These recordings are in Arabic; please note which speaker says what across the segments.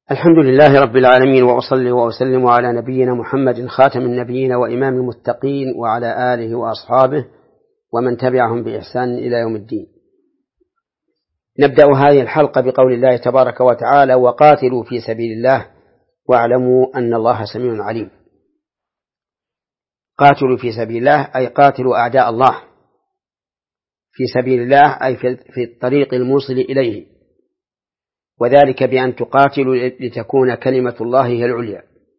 Speaker 1: الحمد لله رب العالمين، وأصلي وأسلم على نبينا محمد خاتم النبيين وإمام المتقين وعلى آله وأصحابه ومن تبعهم بإحسان إلى يوم الدين. نبدأ هذه الحلقة بقول الله تبارك وتعالى: وقاتلوا في سبيل الله واعلموا أن الله سميع عليم. قاتلوا في سبيل الله أي قاتلوا أعداء الله في سبيل الله، أي في الطريق الموصل إليه، وذلك بأن تقاتلوا لتكون كلمة الله هي العليا،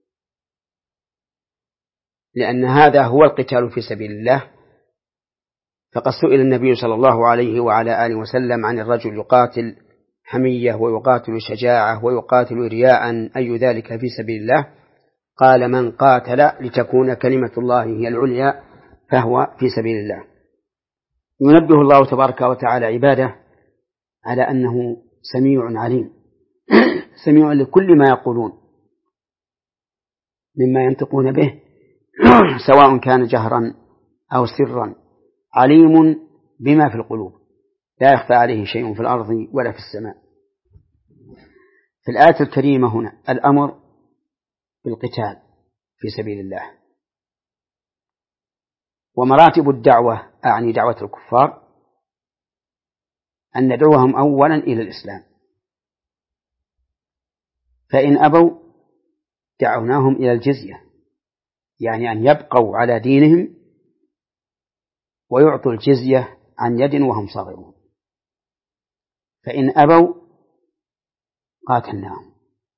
Speaker 1: لأن هذا هو القتال في سبيل الله. فقد سئل النبي صلى الله عليه وعلى آله وسلم عن الرجل يقاتل حمية ويقاتل شجاعة ويقاتل رياء، أي ذلك في سبيل الله؟ قال: من قاتل لتكون كلمة الله هي العليا فهو في سبيل الله. ينبه الله تبارك وتعالى عباده على أنه سميع عليم، سميع لكل ما يقولون مما ينطقون به سواء كان جهرا أو سرا، عليم بما في القلوب، لا يخفى عليه شيء في الأرض ولا في السماء. في الآية الكريمة هنا الأمر بالقتال في سبيل الله، ومراتب الدعوة أعني دعوة الكفار أن ندعوهم أولا إلى الإسلام، فإن أبوا دعوناهم إلى الجزية، يعني أن يبقوا على دينهم ويعطوا الجزية عن يد وهم صاغرون. فإن أبوا قاتلناهم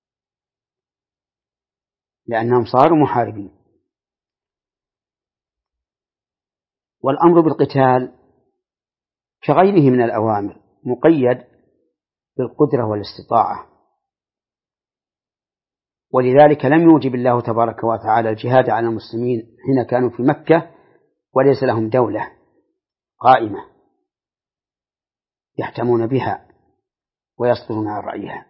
Speaker 1: لأنهم صاروا محاربين. والأمر بالقتال كغيره من الأوامر مقيد بالقدرة والاستطاعة، ولذلك لم يوجب الله تبارك وتعالى الجهاد على المسلمين حين كانوا في مكة وليس لهم دولة قائمة يحتمون بها ويصدرون عن رأيها.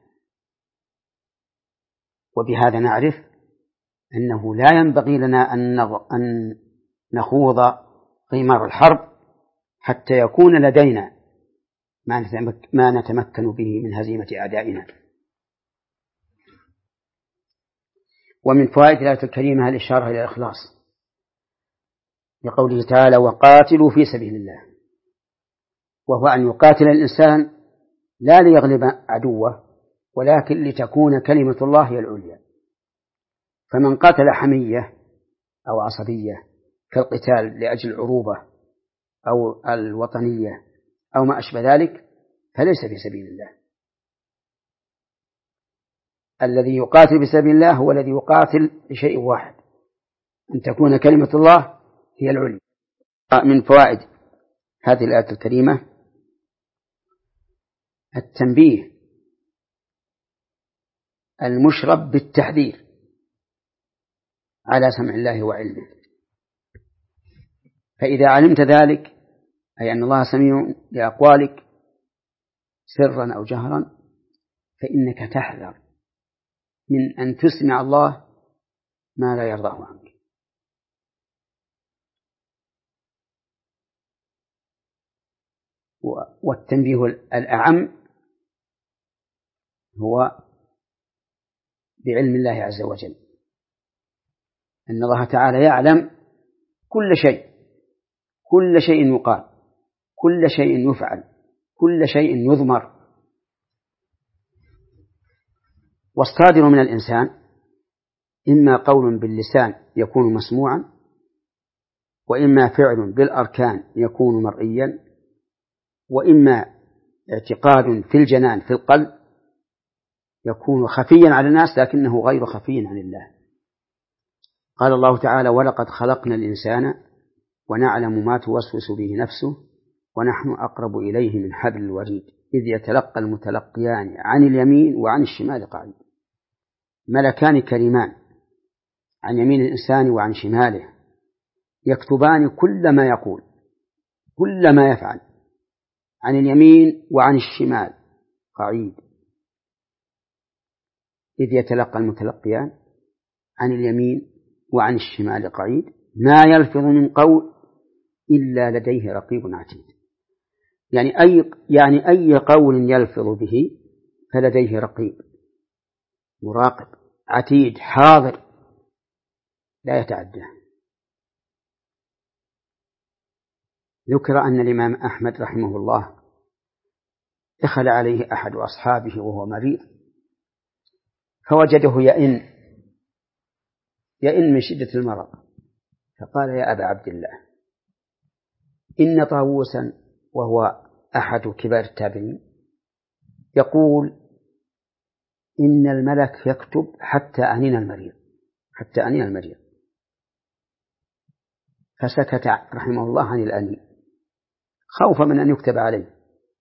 Speaker 1: وبهذا نعرف أنه لا ينبغي لنا أن نخوض قمار الحرب حتى يكون لدينا ما نتمكن به من هزيمة أعدائنا. ومن فوائد الآية الكريمة الإشارة إلى الإخلاص، لقوله تعالى: وقاتلوا في سبيل الله، وهو أن يقاتل الإنسان لا ليغلب عدوه ولكن لتكون كلمة الله هي العليا. فمن قاتل حمية أو عصبية كالقتال لأجل العروبة أو الوطنية أو ما أشبه ذلك فليس في سبيل الله. الذي يقاتل في سبيل الله هو الذي يقاتل لشيء واحد، أن تكون كلمة الله هي العليا. من فوائد هذه الآية الكريمة التنبيه المشرب بالتحذير على سمع الله وعلمه، فإذا علمت ذلك أي أن الله سميع لأقوالك سرا أو جهرا فإنك تحذر من أن تسمع الله ما لا يرضاه عنك. والتنبيه الأعم هو بعلم الله عز وجل، أن الله تعالى يعلم كل شيء، كل شيء يقال، كل شيء يفعل، كل شيء يضمر. والصادر من الإنسان إما قول باللسان يكون مسموعا، وإما فعل بالأركان يكون مرئيا، وإما اعتقاد في الجنان في القلب يكون خفيا على الناس لكنه غير خفي عن الله. قال الله تعالى: ولقد خلقنا الإنسان ونعلم ما توسوس به نفسه ونحن أقرب إليه من حبل الوريد إذ يتلقى المتلقيان عن اليمين وعن الشمال قعيد. ملكان كريمان عن يمين الإنسان وعن شماله يكتبان كل ما يقول كل ما يفعل، عن اليمين وعن الشمال قعيد إذ يتلقى المتلقيان عن اليمين وعن الشمال قعيد ما يلفظ من قول إلا لديه رقيب عتيد. يعني أي قول يلفظ به فلديه رقيب مراقب عتيد حاضر لا يتعدى. ذكر أن الإمام أحمد رحمه الله دخل عليه أحد أصحابه وهو مريض فوجده يئن من شدة المرض، فقال: يا أبا عبد الله، إن طاووسا وهو أحد كبار التابعين يقول إن الملك يكتب حتى أنين المريض. فسكت رحمه الله عن الأنين خوفا من أن يكتب عليه.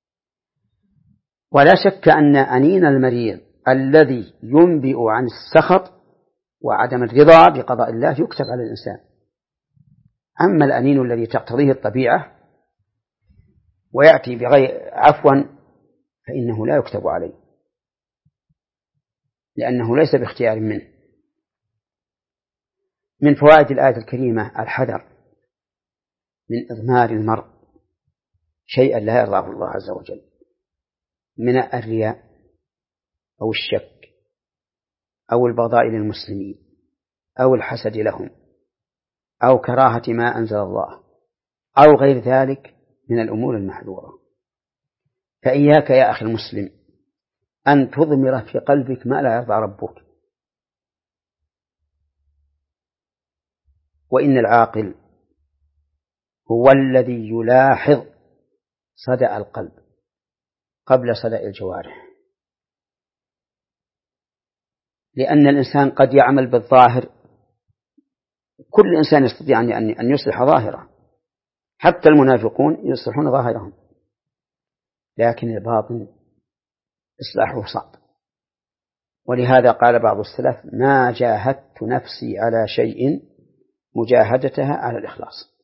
Speaker 1: ولا شك أن أنين المريض الذي ينبئ عن السخط وعدم الرضا بقضاء الله يكتب على الإنسان. أما الأنين الذي تقتضيه الطبيعة ويأتي بغير عفوا فإنه لا يكتب عليه، لأنه ليس باختيار منه. من فوائد الآية الكريمة الحذر من إضمار المرء شيئا لا يرضاه الله عز وجل من الرياء أو الشك أو البغضاء للمسلمين أو الحسد لهم أو كراهة ما أنزل الله أو غير ذلك من الأمور المحذورة. فإياك يا أخي المسلم أن تضمر في قلبك ما لا يرضى ربك. وإن العاقل هو الذي يلاحظ صدأ القلب قبل صدأ الجوارح، لأن الإنسان قد يعمل بالظاهر. كل إنسان يستطيع أن يصلح ظاهره، حتى المنافقون يصلحون ظاهرهم، لكن الباطن إصلاحه صعب. ولهذا قال بعض السلف: ما جاهدت نفسي على شيء مجاهدتها على الإخلاص.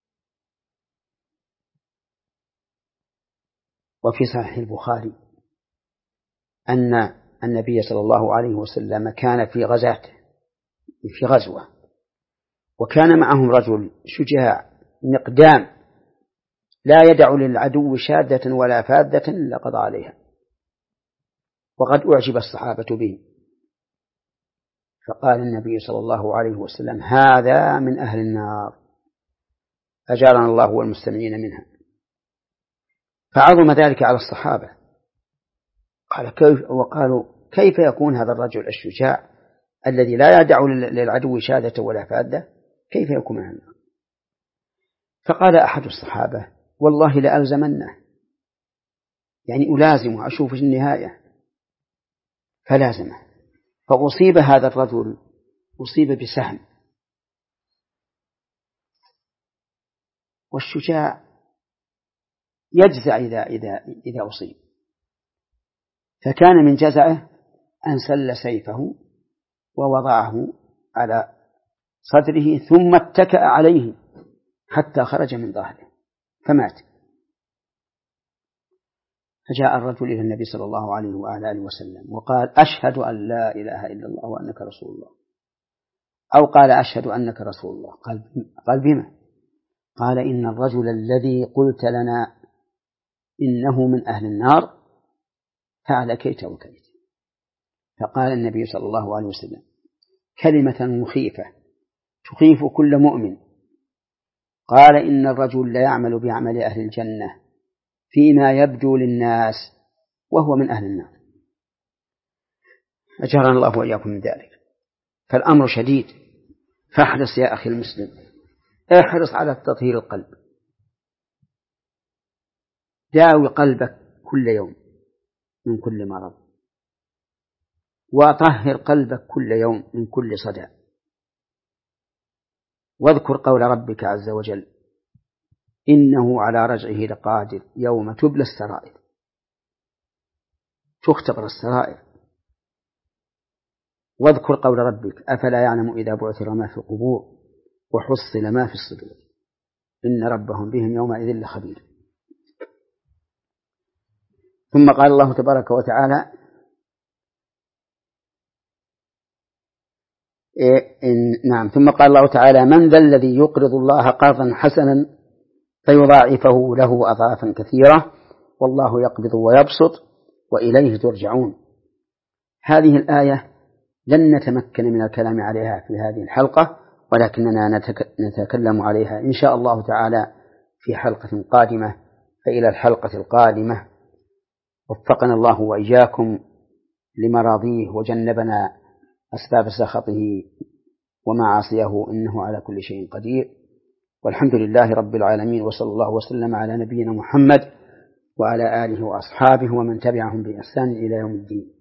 Speaker 1: وفي صحيح البخاري أن النبي صلى الله عليه وسلم كان في غزوة وكان معهم رجل شجاع مقدام لا يدع للعدو شادة ولا فادة إلا قضى عليها، وقد أعجب الصحابة به، فقال النبي صلى الله عليه وسلم: هذا من أهل النار، أجارنا الله والمستمعين منها. فعظم ذلك على الصحابة، وقالوا: كيف يكون هذا الرجل الشجاع الذي لا يدع للعدو شادة ولا فادة كيف يكون من أهل النار؟ فقال أحد الصحابة: والله لألزمنه، يعني ألازم وأشوف النهاية، فلازمه. فأصيب هذا الرجل بسهم، والشجاع يجزع إذا أصيب، فكان من جزعه أن سل سيفه ووضعه على صدره ثم اتكأ عليه حتى خرج من ظهره فمات. فجاء الرجل إلى النبي صلى الله عليه وآله وسلم وقال: أشهد أن لا إله إلا الله وأنك رسول الله، أو قال: أشهد أنك رسول الله. قال: بما؟ قال: إن الرجل الذي قلت لنا إنه من أهل النار فعل كيت وكيت. فقال النبي صلى الله عليه وسلم: كلمة مخيفة تخيف كل مؤمن. قال: إن الرجل لا يعمل بعمل أهل الجنة فيما يبدو للناس وهو من أهل النار. أجرنا الله وإياكم من ذلك. فالأمر شديد، فاحرص يا أخي المسلم، احرص على تطهير القلب، داوي قلبك كل يوم من كل مرض، وطهر قلبك كل يوم من كل صدى، واذكر قول ربك عز وجل: إنه على رجعه لقادر يوم تبلى السرائر، تختبر السرائر. واذكر قول ربك: أفلا يعلم إذا بعثر ما في القبور وحصل ما في الصدور إن ربهم بهم يومئذ لخبير. ثم قال الله تبارك وتعالى: ثم قال الله تعالى: من ذا الذي يقرض الله قرضا حسنا فيضاعفه له أضعافا كثيرة والله يقبض ويبسط وإليه ترجعون. هذه الآية لن نتمكن من الكلام عليها في هذه الحلقة، ولكننا نتكلم عليها إن شاء الله تعالى في حلقة قادمة. فإلى الحلقة القادمة، وفقنا الله وإياكم لمراضيه وجنبنا أسباب سخطه ومعاصيه، إنه على كل شيء قدير. والحمد لله رب العالمين، وصلى الله وسلم على نبينا محمد وعلى آله وأصحابه ومن تبعهم بإحسان إلى يوم الدين.